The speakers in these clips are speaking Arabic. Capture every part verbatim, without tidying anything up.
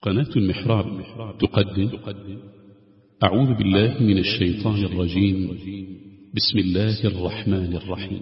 قناة المحراب تقدم أعوذ بالله من الشيطان الرجيم. بسم الله الرحمن الرحيم.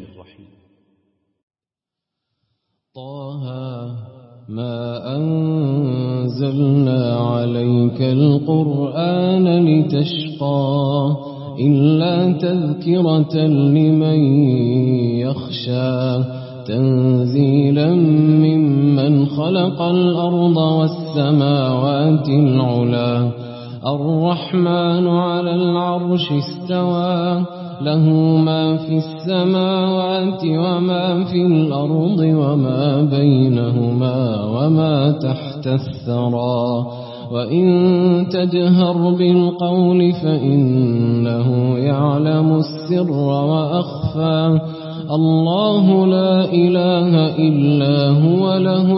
طه ما أنزلنا عليك القرآن لتشقى إلا تذكرة لمن يخشى تنزيلا ممن خلق الأرض والسماوات العلا الرحمن على العرش استوى له ما في السماوات وما في الأرض وما بينهما وما تحت الثرى وإن تجهر بالقول فإنه يعلم السر وأخفى الله لا إله إلا هو له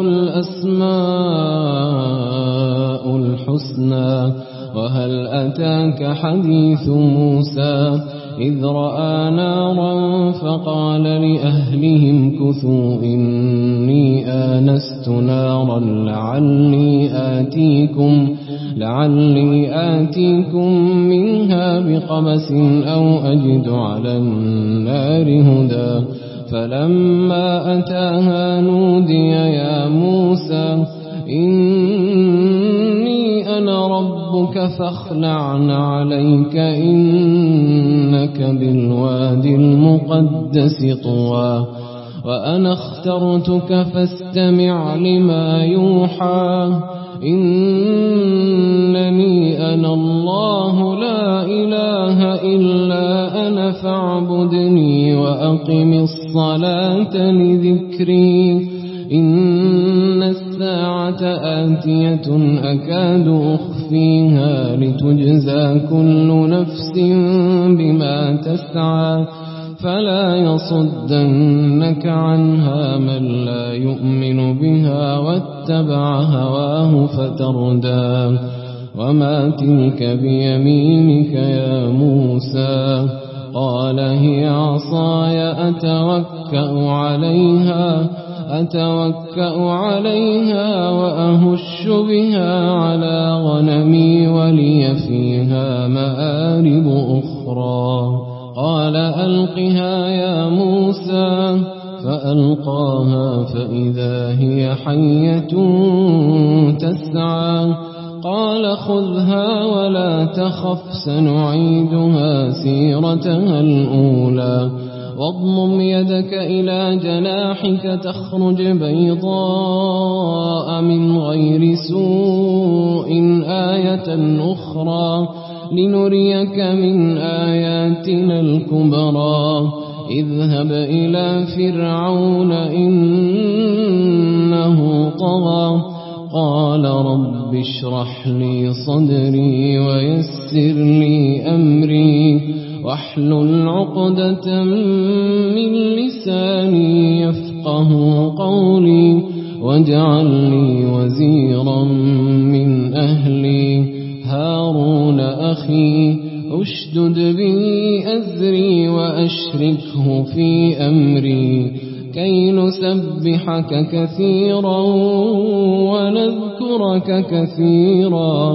الأسماء الحسنى وهل أتاك حديث موسى إذ رأى نارا فقال لأهلهم كثوا إني آنست نارا لعلي آتيكم, لعلي آتيكم منها بقبس أو أجد على النار هدى فلما أتاها نودي يا موسى إني أنا ربك فاخلع عليك إنك بالوادي المقدس طوى وأنا اخترتك فاستمع لما يوحى إنني أنا الله لا إله إلا أنا فاعبدني وأقم الصلاة لذكري إن الساعة آتية أكاد أخفيها لتجزى كل نفس بما تسعى فلا يصدنك عنها من لا يؤمن بها واتبع هواه فتردى وما تلك بيمينك يا موسى قال هي عصاي أتوكأ عليها أتوكأ عليها وأهش بها على غنمي ولي فيها مآرب أخرى قال ألقها يا موسى فألقاها فإذا هي حية تسعى قال خذها ولا تخف سنعيدها سيرتها الأولى واضمم يدك إلى جناحك تخرج بيضاء من غير سوء آية أخرى لنريك من آياتنا الكبرى اذهب إلى فرعون إنه طغى قال رب اشرح لي صدري ويسر لي أمري واحلل عقدة من لساني يفقه قولي واجعل لي وزيرا من أهلي هارون أخي أشدد به أزري وأشركه في أمري كي نسبحك كثيرا ونذكرك كثيرا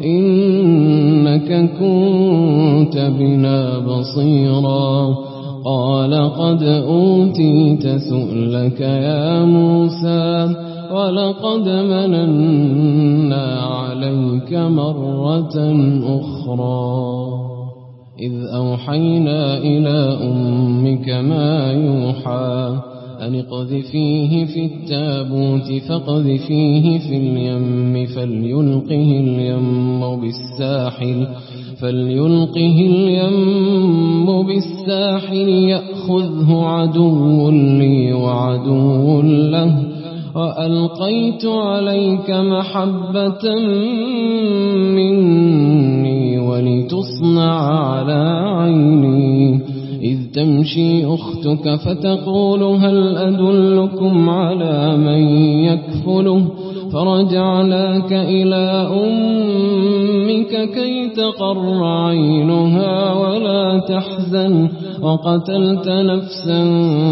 إنك كنت بنا بصيرا قال قد أوتيت سؤلك يا موسى ولقد مننا عليك مرة أخرى إذ أوحينا إلى أمك ما يوحى أن اقذفيه في التابوت فاقذفيه في اليم فليلقه اليم بالساحل فليلقه اليم بالساحل يأخذه عدو لي وعدو له وألقيت عليك محبة مني ولتصنع على عيني إذ تمشي أختك فتقول هل أدلكم على من يكفله فرجعناك إلى أمك كي تقر عينها ولا تحزن وقتلت نفسا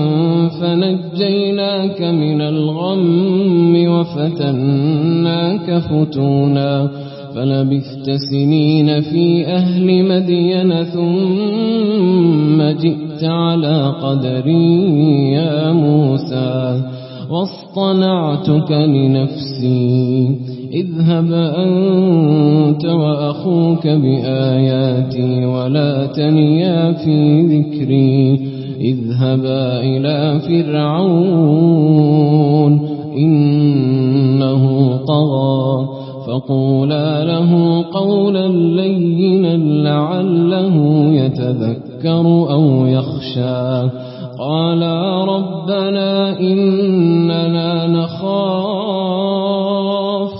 فنجيناك من الغم وفتناك فتونا فلبثت سنين في أهل مدين ثم جئت على قدري يا موسى واصطنعتك لنفسي اذهب أنت وأخوك بآياتي ولا تنيا في ذكري اذهبا إلى فرعون إنه طغى فقولا له قولا لينا لعله يتذكر أو يخشى قالا ربنا إننا نخاف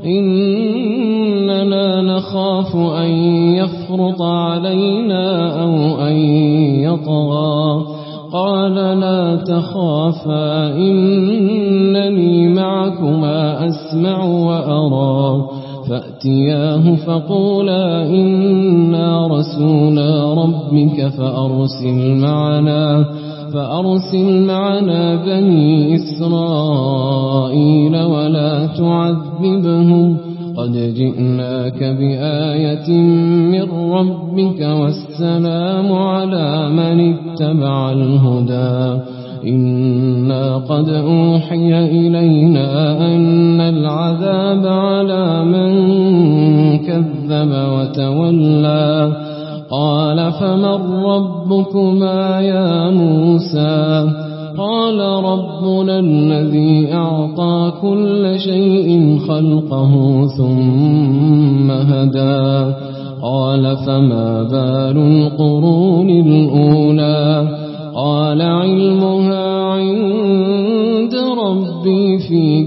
إننا نخاف أن يفرط علينا أو أن يطغى قال لا تخافا إنني معكما أسمع وأرى فأتياه فقولا إنا رسولا ربك فأرسل معنا فأرسل معنا بني إسرائيل ولا تعذبهم قد جئناك بآية من ربك والسلام على من اتبع الهدى إنا قد أوحي إلينا أن العذاب على من كذب وتولى قال فمن ربكما يا موسى قال ربنا الذي أعطى كل شيء خلقه ثم هدى قال فما بال القرون الأولى قال علمها عند ربي في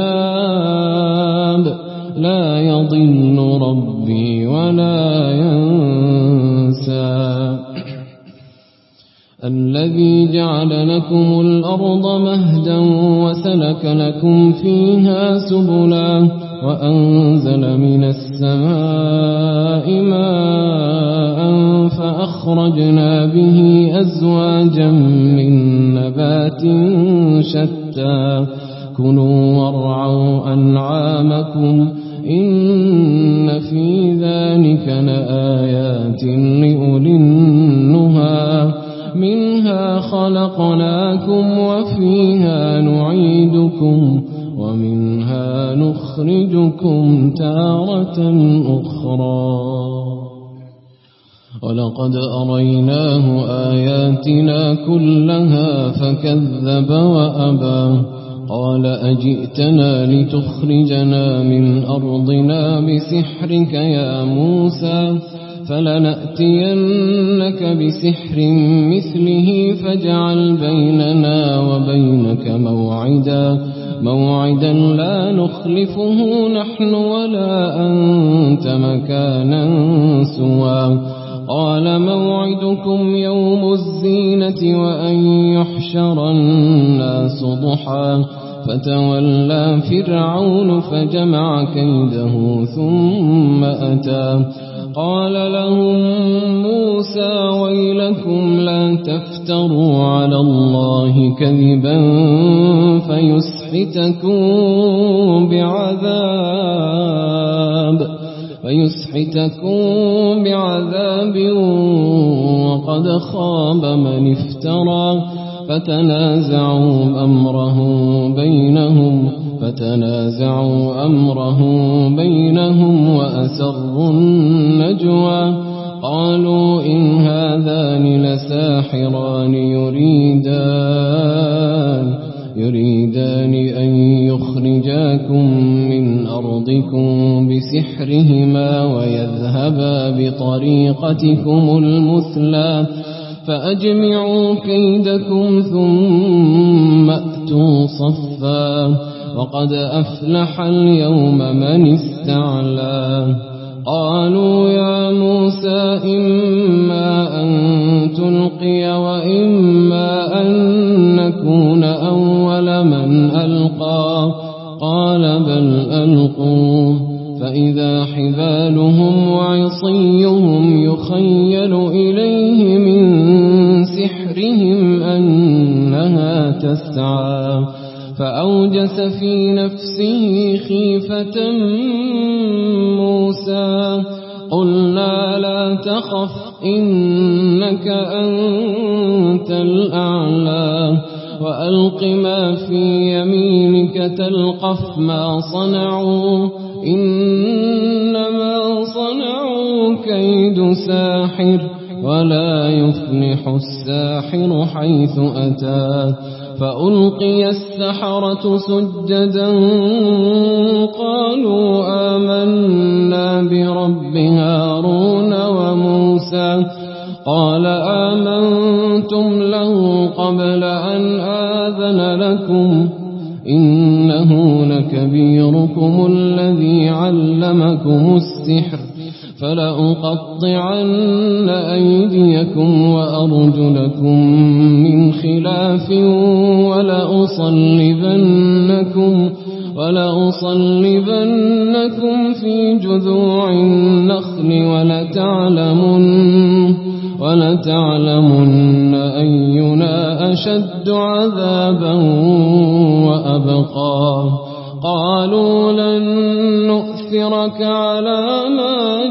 كتاب لا يضل ربي ولا ينسى الذي جعل لكم الأرض مهدا وسلك لكم فيها سبلا وأنزل من السماء ماء فأخرجنا به أزواجا من نبات شتى كلوا وارعوا أنعامكم إن في ذلك لآيات لأولي النهى منها خلقناكم وفيها نعيدكم ومنها نخرجكم تارة أخرى ولقد أريناه آياتنا كلها فكذب وأبى قال أجئتنا لتخرجنا من أرضنا بسحرك يا موسى فلنأتينك بسحر مثله فاجعل بيننا وبينك موعدا موعدا لا نخلفه نحن ولا أنت مكانا سوى قال موعدكم يوم الزينة وأن يحشر الناس ضحى فتولى فرعون فجمع كيده ثم أتى قال لهم موسى ويلكم لا تفتروا على الله كذبا فيسحتكم بعذاب فيسحتكم بعذاب وقد خاب من افترى فتنازعوا أمره بينهم فتنازعوا أمره بينهم وأسروا النجوى قالوا إن هذان لساحران يريدان يريدان أن يخرجاكم من أرضكم بسحرهما ويذهبا بطريقتكم المثلى فأجمعوا كيدكم ثم أتوا صفا وقد أفلح اليوم من استعلى قالوا يا موسى إما أن تلقي وإما أن نكون أول من ألقى قال بل ألقوا فإذا حبالهم وعصيهم يخيل إليه من سحرهم أنها تسعى فأوجس في نفسه خيفة موسى قلنا لا تخف إنك أنت الأعلى وألق ما في يمينك تلقف ما صنعوا إنما صنعوا كيد ساحر ولا يفلح الساحر حيث أتى فألقي السحرة سجدا قالوا آمنا برب هارون وموسى قال آمنتم له قبل أن آذن لكم إنه لكبيركم الذي علمكم السحر فلأقطعن أيديكم وأرجلكم من خلاف ولأصلبنكم, ولأصلبنكم في جذوع النخل ولتعلمن, ولتعلمن أينا أشد عذابا وأبقى قالوا لن نؤثرك على ما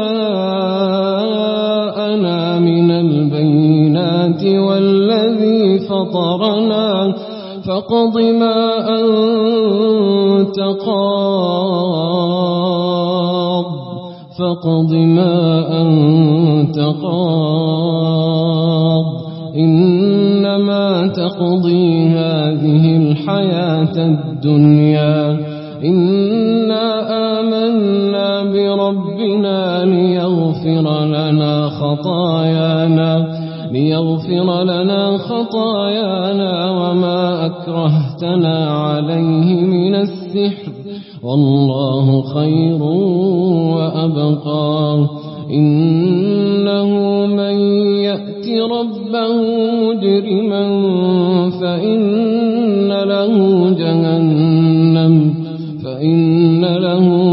جاءنا من البينات والذي فطرنا فاقض ما أنت قاض فاقض ما أنت قاض إنما تقضي هذه الحياة الدنيا إنا آمنا بربنا ليغفر لنا خطايانا ليغفر لنا خطايانا وما أكرهتنا عليه من السحر والله خير وأبقى إنه من يأت ربه مجرما فإن له جهنم فإن له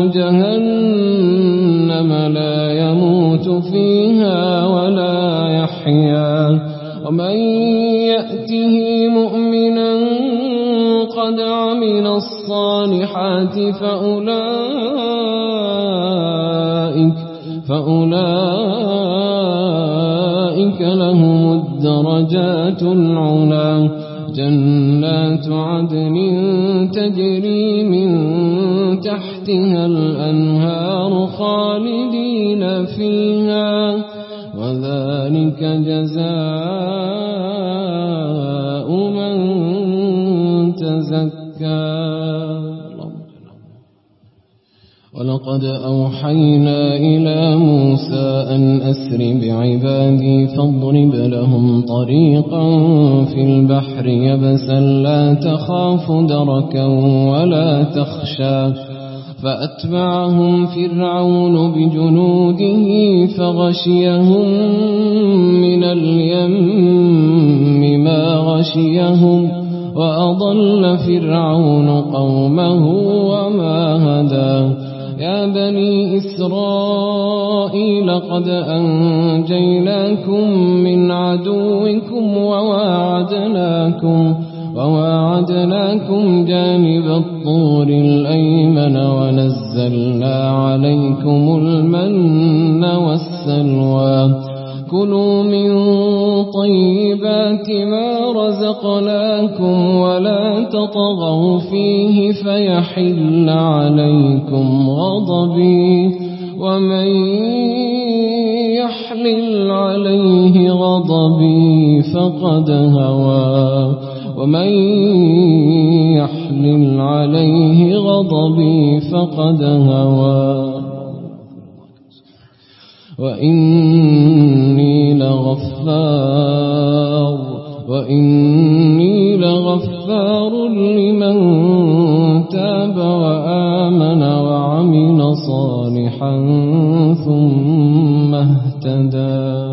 جهنم لا يموت فيها ولا يحيا ومن يأته مؤمنا قد عمل الصالحات فأولئك فأولئك لهم الدرجات العلى جنات عدن تجري من تحتها الأنهار خالدين فيها وذلك جزاء من تزكى. ولقد أوحينا إلى موسى أن أسر بعبادي فاضرب لهم طريقا في البحر يبسا لا تخاف دركا ولا تخشى فأتبعهم فرعون بجنوده فغشيهم من اليم ما غشيهم وأضل فرعون قومه وما هدى. يا بني إسرائيل قد أنجيناكم من عدوكم وواعدناكم وواعدناكم جانب الطور الأيمن ونزلنا عليكم المن والسلوى كلوا من طيبات ما رزقناكم ولا تطغوا فيه فيحل عليكم غضبي ومن يحلل عليه غضبي فقد هوى ومن يحلل عليه غضبي فقد هوى وإني لغفار وإني لغفار لمن تاب وآمن وعمل صالحا ثم اهتدى.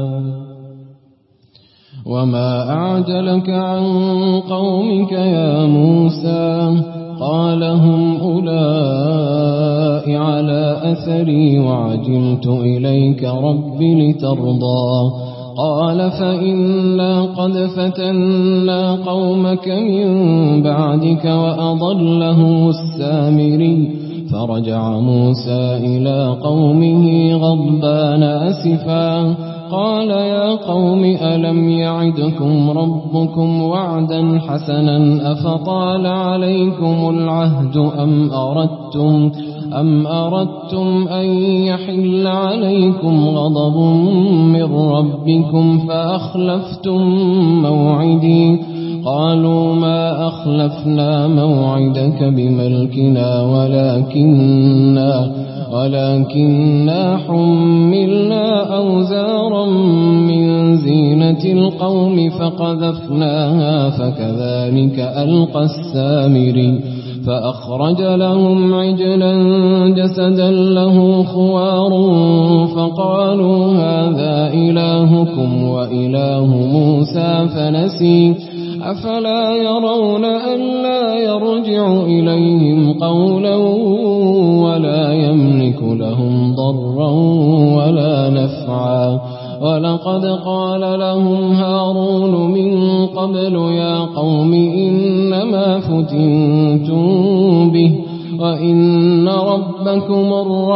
وما أعجلك عن قومك يا موسى قال هم أولئك على أثري وعجلت إليك رب لترضى قال فإنا قد فتنا قومك من بعدك وأضلهم السامري فرجع موسى إلى قومه غضبان أسفا قال يا قوم ألم يعدكم ربكم وعدا حسنا أفطال عليكم العهد أم أردتم أم أردتم أن يحل عليكم غضب من ربكم فأخلفتم موعدي قالوا ما أخلفنا موعدك بملكنا ولكننا ولكننا حملنا أوزارا من زينة القوم فقذفناها فكذلك ألقى السامري فأخرج لهم عجلا جسدا له خوار فقالوا هذا إلهكم وإله موسى فنسي أفلا يرون ألا يرجع إليهم قولا ولا يملك لهم ضرا ولا نفعا ولقد قال لهم هارون من قبل يا قوم إنما فتنتم به وإن ربكم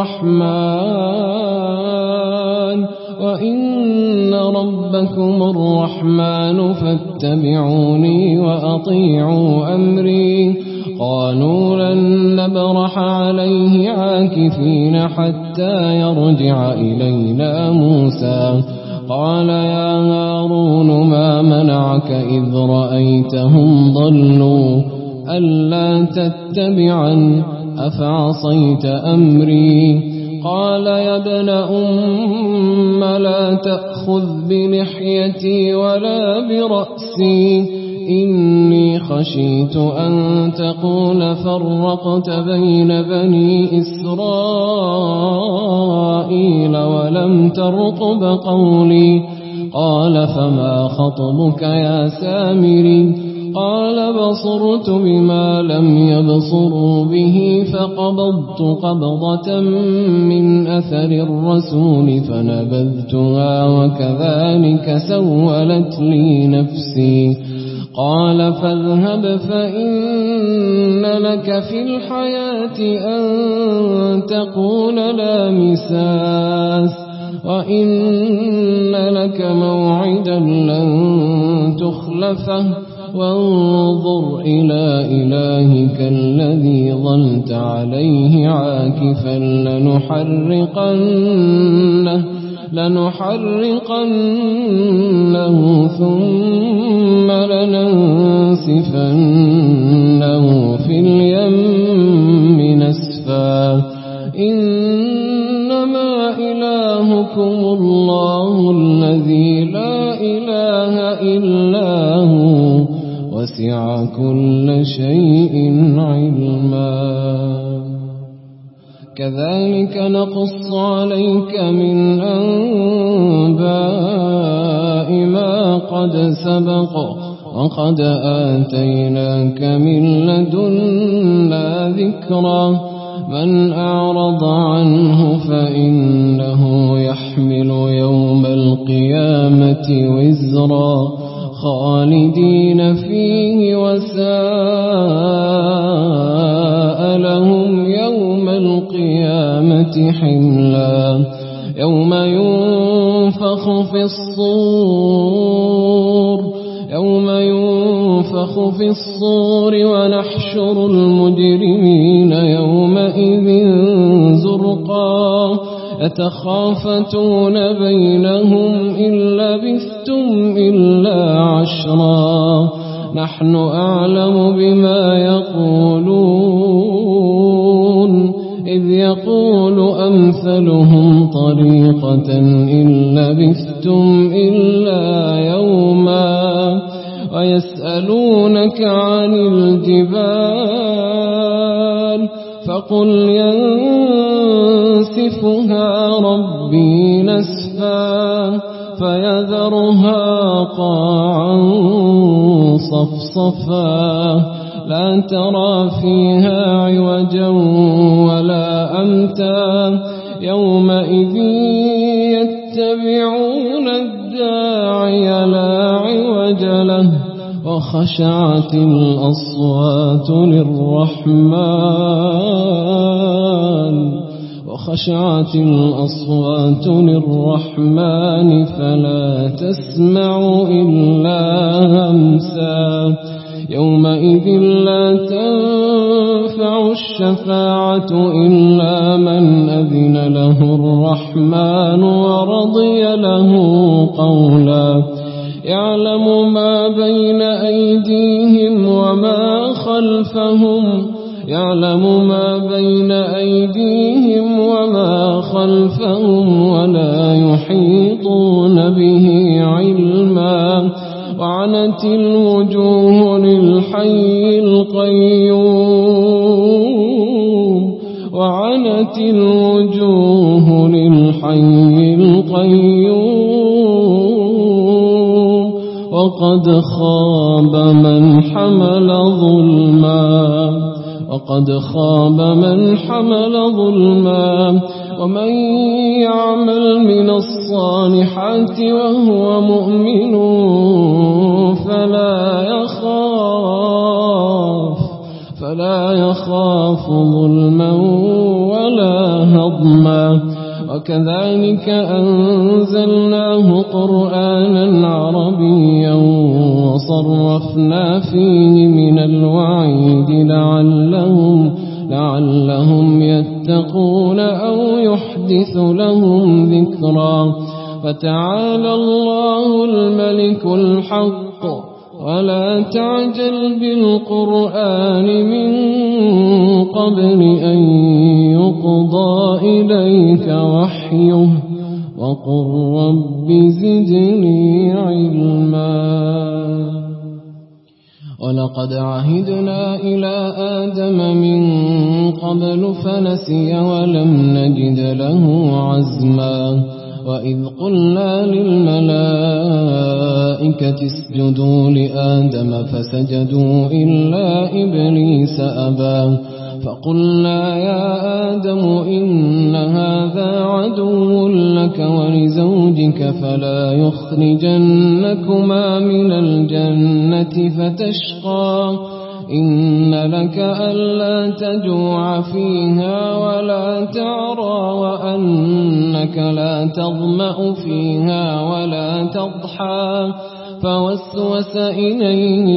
الرحمن وإن ربكم الرحمن فاتبعوني وأطيعوا أمري قالوا لن نبرح عليه عاكفين حتى يرجع إلينا موسى قال يا هارون ما منعك إذ رأيتهم ضلوا ألا تتبعا أفعصيت أمري قال يا ابن أم لا تأخذ بلحيتي ولا برأسي إني خشيت أن تقول فرقت بين بني إسرائيل ولم ترقب قولي قال فما خطبك يا سامري قال بصرت بما لم يبصروا به فقبضت قبضة من أثر الرسول فنبذتها وكذلك سولت لي نفسي قال فاذهب فإن لك في الحياة أن تقول لا مساس وإن لك موعدا لن تخلفه وانظر إلى إلهك الذي ظلت عليه عاكفا لنحرقنه لنحرقنه ثم لننسفنه في اليم نسفا إنما إلهكم الله الذي لا إله إلا هو وسع كل شيء علما كذلك نقص عليك من أنباء ما قد سبق وقد آتيناك من لدنا ذكرا من أعرض عنه فإنه يحمل يوم القيامة وزرا خالدين فيه وساء لهم يوم القيامة حملا يوم ينفخ في الصور يوم ينفخ في الصور ونحشر المجرمين يومئذ زرقا يتخافتون بينهم إن لبثتم إلا عشرا نحن أعلم بما يقولون إذ يقول أمثلهم طريقة إن لبثتم إلا يوما ويسألونك عن الجبال فقل ينسفها ربي نسفا فيذرها قاعا صفصفا لا ترى فيها عوجا ولا أمتا يومئذ يتبعون الداعي لا عوج له وخشعت الأصوات للرحمن وخشعت الأصوات للرحمن فلا تسمع إلا همسا يومئذ لا تنفع الشفاعة إلا من أذن له الرحمن ورضي له قولا يعلم ما بين أيديهم وما خلفهم يعلم ما بين أيديهم وما خلفهم ولا يحيطون به علما وعنت الوجوه للحي القيوم وعنت الوجوه للحي القيوم وقد خاب من حمل ظلما وقد خاب من حمل ظلما ومن يعمل من الصالحات وهو مؤمن فلا يخاف فلا يخاف ظلما ولا هضما وكذلك أنزلناه قرآنا عربيا وصرفنا فيه من الوعيد لعلهم لعلهم يتقون أو يحدث لهم ذكرا فتعالى الله الملك الحق ولا تعجل بالقرآن من قبل أن يقضى إليك وحيه وقل رب زدني علما ولقد عهدنا إلى آدم من قبل فنسي ولم نجد له عزما وإذ قلنا للملائكة اسجدوا لآدم فسجدوا إلا إبليس أبى فقلنا يا آدم إن هذا عدو لك ولزوجك فلا يخرجنكما من الجنة فتشقى إن لك ألا تجوع فيها ولا تعرى وأنك لا تظمأ فيها ولا تضحى فوسوس إليه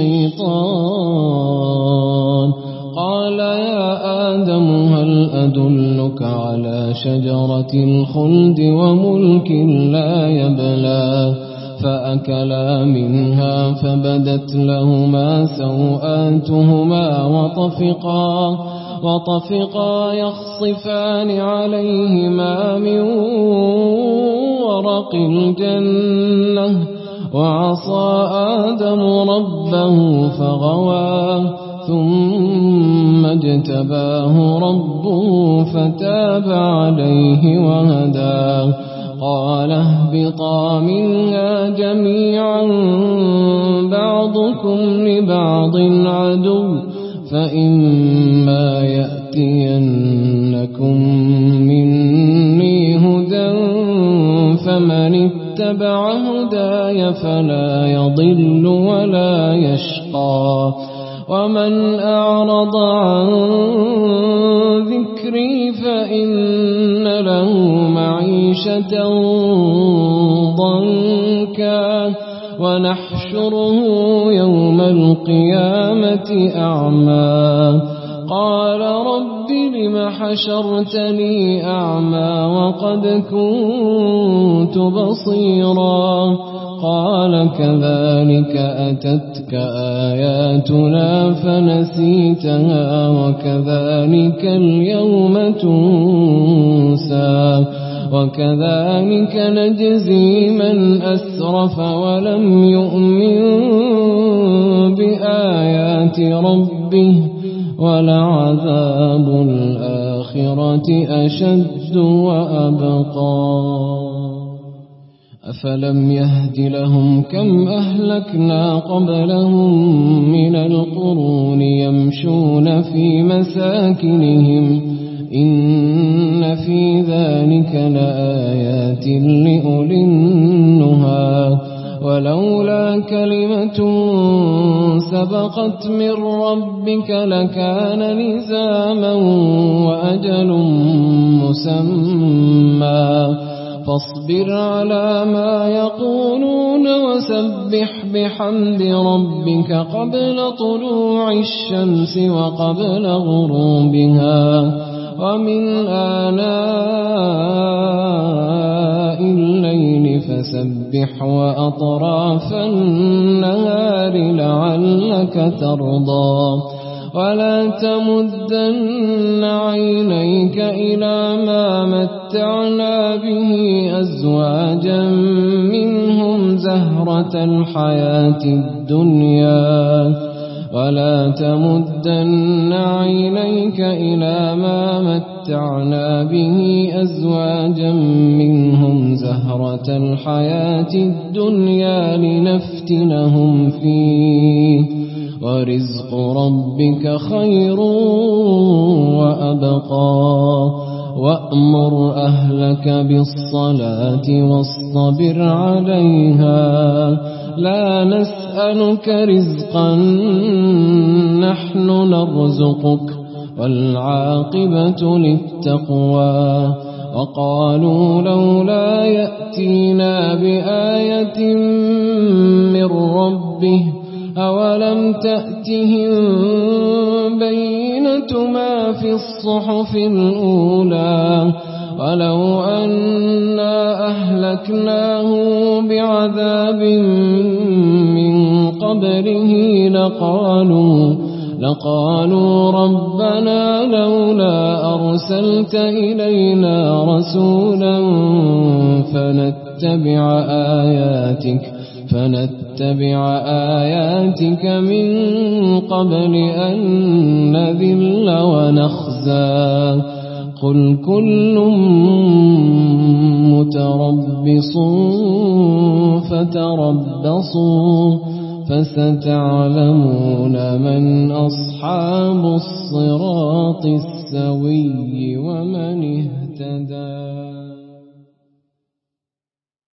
الشيطان قال يا آدم هل أدلك على شجرة الخلد وملك لا يبلى فأكلا منها فبدت لهما سوآتهما وطفقا وطفقا يخصفان عليهما من ورق الجنة وعصى آدم ربه فغوى ثم اجتباه ربه فتاب عليه وهدى قال اهبطا منها جميعا بعضكم لبعض عدو فإما يأتينكم مني هدى فمن اتبع هداي فلا يضل ولا يشقى ومن أعرض عن ذكري فإن له معيشة ضنكا ونحشره يوم القيامة أعمى قال رب لم حشرتني أعمى وقد كنت بصيرا قال كذلك أتتك آياتنا فنسيتها وكذلك اليوم تنسى وكذلك نجزي من أسرف ولم يؤمن بآيات ربه ولعذاب الآخرة أشد وأبقى أفلم يهد لهم كم أهلكنا قبلهم من القرون يمشون في مساكنهم إن في ذلك لآيات لأولي النهى ولولا كلمة سبقت من ربك لكان لزاما وأجل مسمى فاصبر على ما يقولون وسبح بحمد ربك قبل طلوع الشمس وقبل غروبها ومن آناء الليل فسبح وأطراف النهار لعلك ترضى ولا تمدن عينيك إلى ما متعنا به أزواجا منهم زهرة الحياة الدنيا ولا تمدن عينيك إلى ما متعنا به أزواجا منهم زهرة الحياة الدنيا لنفتنهم فيه ورزق ربك خير وأبقى وأمر أهلك بالصلاة واصطبر عليها لا نسألك رزقا نحن نرزقك والعاقبة للتقوى وقالوا لولا يأتينا بآية من ربه أولم تأتهم بينة ما في الصحف الأولى ولو أنا أهلكناه بعذاب من قبله لقالوا لقالوا ربنا لولا أرسلت إلينا رسولا فنتبع آياتك فنتبع آياتك من قبل أن نذل ونخزى قل كل متربص فتربصوا فستعلمون من أصحاب الصراط السوي ومن اهتدى.